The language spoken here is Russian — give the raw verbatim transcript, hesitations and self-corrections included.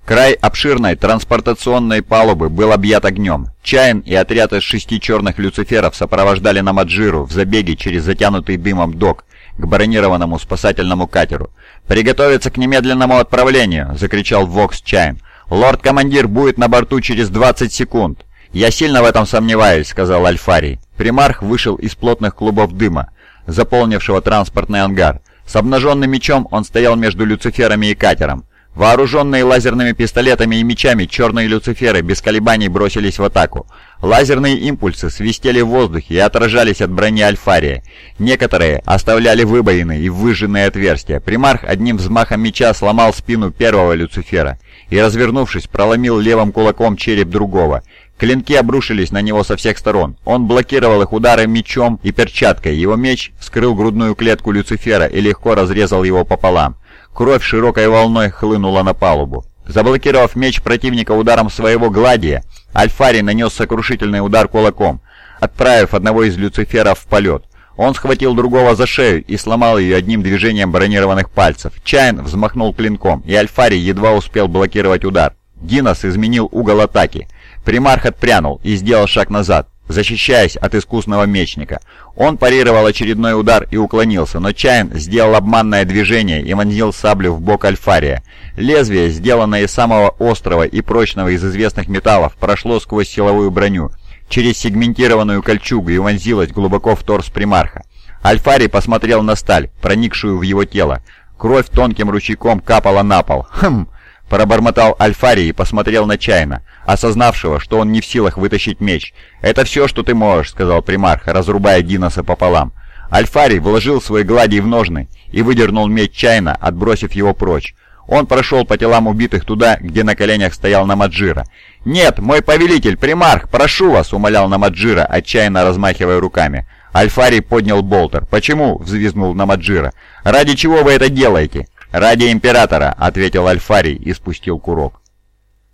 Край обширной транспортационной палубы был объят огнем. Чайн и отряд из шести черных люциферов сопровождали Намаджиру в забеге через затянутый дымом док к бронированному спасательному катеру. «Приготовиться к немедленному отправлению!» — закричал Вокс Чайн. «Лорд-командир будет на борту через двадцать секунд!» «Я сильно в этом сомневаюсь», — сказал Альфарий. Примарх вышел из плотных клубов дыма, заполнившего транспортный ангар. С обнаженным мечом он стоял между люциферами и катером. Вооруженные лазерными пистолетами и мечами, черные люциферы без колебаний бросились в атаку. Лазерные импульсы свистели в воздухе и отражались от брони Альфария. Некоторые оставляли выбоины и выжженные отверстия. Примарх одним взмахом меча сломал спину первого люцифера и, развернувшись, проломил левым кулаком череп другого. Клинки обрушились на него со всех сторон. Он блокировал их удары мечом и перчаткой. Его меч вскрыл грудную клетку люцифера и легко разрезал его пополам. Кровь широкой волной хлынула на палубу. Заблокировав меч противника ударом своего гладия, Альфарий нанес сокрушительный удар кулаком, отправив одного из люциферов в полет. Он схватил другого за шею и сломал ее одним движением бронированных пальцев. Чайн взмахнул клинком, и Альфарий едва успел блокировать удар. Динос изменил угол атаки. Примарх отпрянул и сделал шаг назад, защищаясь от искусного мечника. Он парировал очередной удар и уклонился, но Чайн сделал обманное движение и вонзил саблю в бок Альфария. Лезвие, сделанное из самого острого и прочного из известных металлов, прошло сквозь силовую броню, через сегментированную кольчугу и вонзилось глубоко в торс примарха. Альфарий посмотрел на сталь, проникшую в его тело. Кровь тонким ручейком капала на пол. «Хм!» — пробормотал Альфарий и посмотрел на Чайна, осознавшего, что он не в силах вытащить меч. «Это все, что ты можешь», — сказал примарх, разрубая Диноса пополам. Альфарий вложил свой гладий в ножны и выдернул меч Чайна, отбросив его прочь. Он прошел по телам убитых туда, где на коленях стоял Намаджира. «Нет, мой повелитель, примарх, прошу вас!» — умолял Намаджира, отчаянно размахивая руками. Альфарий поднял болтер. «Почему?» — взвизгнул Намаджира. «Ради чего вы это делаете?» «Ради императора», — ответил Альфарий и спустил курок.